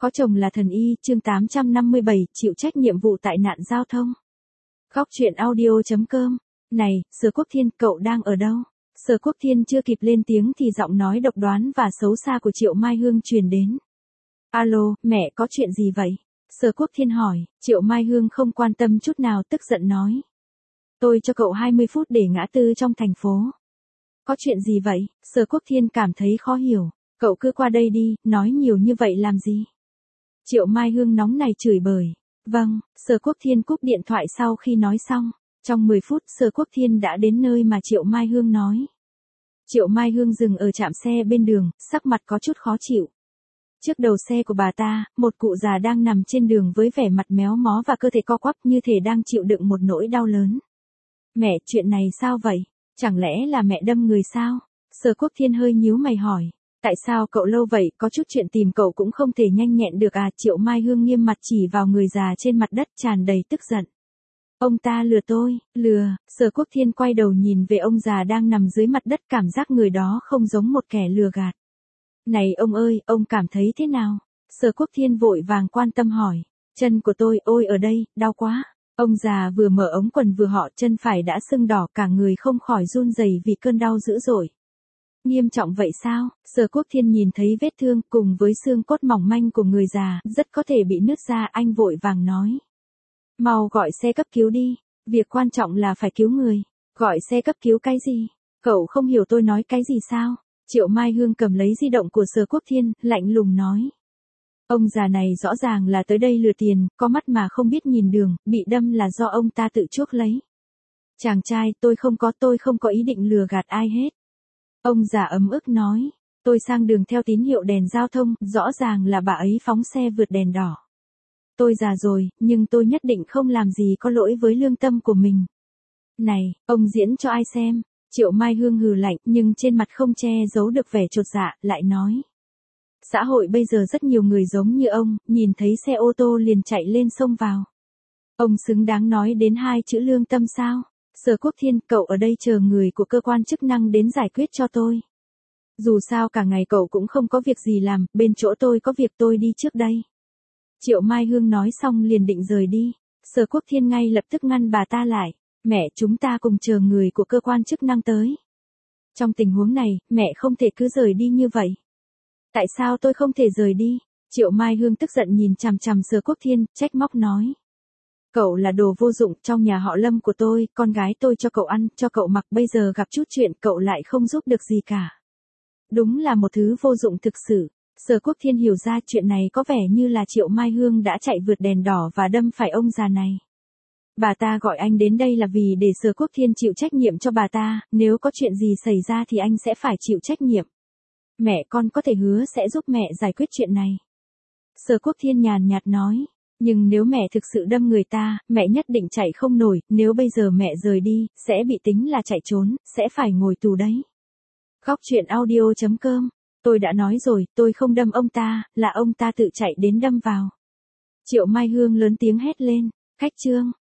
Có chồng là thần y, chương 857, chịu trách nhiệm vụ tại nạn giao thông. Khóc chuyện audio.com. Này, Sở Quốc Thiên, cậu đang ở đâu? Sở Quốc Thiên chưa kịp lên tiếng thì giọng nói độc đoán và xấu xa của Triệu Mai Hương truyền đến. Alo, mẹ có chuyện gì vậy? Sở Quốc Thiên hỏi. Triệu Mai Hương không quan tâm chút nào, tức giận nói. Tôi cho cậu 20 phút để ngã tư trong thành phố. Có chuyện gì vậy? Sở Quốc Thiên cảm thấy khó hiểu. Cậu cứ qua đây đi, nói nhiều như vậy làm gì? Triệu Mai Hương nóng này chửi bới. Vâng, Sở Quốc Thiên cúp điện thoại sau khi nói xong. Trong 10 phút Sở Quốc Thiên đã đến nơi mà Triệu Mai Hương nói. Triệu Mai Hương dừng ở trạm xe bên đường, sắc mặt có chút khó chịu. Trước đầu xe của bà ta, một cụ già đang nằm trên đường với vẻ mặt méo mó và cơ thể co quắp như thể đang chịu đựng một nỗi đau lớn. Mẹ, chuyện này sao vậy? Chẳng lẽ là mẹ đâm người sao? Sở Quốc Thiên hơi nhíu mày hỏi. Tại sao cậu lâu vậy, có chút chuyện tìm cậu cũng không thể nhanh nhẹn được à? Triệu Mai Hương nghiêm mặt chỉ vào người già trên mặt đất tràn đầy tức giận. Ông ta lừa tôi, lừa. Sở Quốc Thiên quay đầu nhìn về ông già đang nằm dưới mặt đất, cảm giác người đó không giống một kẻ lừa gạt. Này ông ơi, ông cảm thấy thế nào? Sở Quốc Thiên vội vàng quan tâm hỏi. Chân của tôi, ôi ở đây, đau quá. Ông già vừa mở ống quần vừa họ, chân phải đã sưng đỏ, cả người không khỏi run rẩy vì cơn đau dữ dội. Nghiêm trọng vậy sao? Sở Quốc Thiên nhìn thấy vết thương cùng với xương cốt mỏng manh của người già, rất có thể bị nứt ra, anh vội vàng nói. Mau gọi xe cấp cứu đi, việc quan trọng là phải cứu người. Gọi xe cấp cứu cái gì? Cậu không hiểu tôi nói cái gì sao? Triệu Mai Hương cầm lấy di động của Sở Quốc Thiên, lạnh lùng nói. Ông già này rõ ràng là tới đây lừa tiền, có mắt mà không biết nhìn đường, bị đâm là do ông ta tự chuốc lấy. Chàng trai, tôi không có ý định lừa gạt ai hết. Ông già ấm ức nói, tôi sang đường theo tín hiệu đèn giao thông, rõ ràng là bà ấy phóng xe vượt đèn đỏ. Tôi già rồi, nhưng tôi nhất định không làm gì có lỗi với lương tâm của mình. Này, ông diễn cho ai xem? Triệu Mai Hương hừ lạnh, nhưng trên mặt không che giấu được vẻ chột dạ, lại nói. Xã hội bây giờ rất nhiều người giống như ông, nhìn thấy xe ô tô liền chạy lên xông vào. Ông xứng đáng nói đến hai chữ lương tâm sao? Sở Quốc Thiên, cậu ở đây chờ người của cơ quan chức năng đến giải quyết cho tôi. Dù sao cả ngày cậu cũng không có việc gì làm, bên chỗ tôi có việc, tôi đi trước đây. Triệu Mai Hương nói xong liền định rời đi. Sở Quốc Thiên ngay lập tức ngăn bà ta lại. Mẹ, chúng ta cùng chờ người của cơ quan chức năng tới. Trong tình huống này, mẹ không thể cứ rời đi như vậy. Tại sao tôi không thể rời đi? Triệu Mai Hương tức giận nhìn chằm chằm Sở Quốc Thiên, trách móc nói. Cậu là đồ vô dụng, trong nhà họ Lâm của tôi, con gái tôi cho cậu ăn, cho cậu mặc, bây giờ gặp chút chuyện cậu lại không giúp được gì cả. Đúng là một thứ vô dụng thực sự. Sở Quốc Thiên hiểu ra chuyện này có vẻ như là Triệu Mai Hương đã chạy vượt đèn đỏ và đâm phải ông già này. Bà ta gọi anh đến đây là vì để Sở Quốc Thiên chịu trách nhiệm cho bà ta, nếu có chuyện gì xảy ra thì anh sẽ phải chịu trách nhiệm. Mẹ, con có thể hứa sẽ giúp mẹ giải quyết chuyện này. Sở Quốc Thiên nhàn nhạt nói. Nhưng nếu mẹ thực sự đâm người ta, mẹ nhất định chạy không nổi, nếu bây giờ mẹ rời đi, sẽ bị tính là chạy trốn, sẽ phải ngồi tù đấy. Khóc chuyện audio.com. Tôi đã nói rồi, tôi không đâm ông ta, là ông ta tự chạy đến đâm vào. Triệu Mai Hương lớn tiếng hét lên. Khách trương.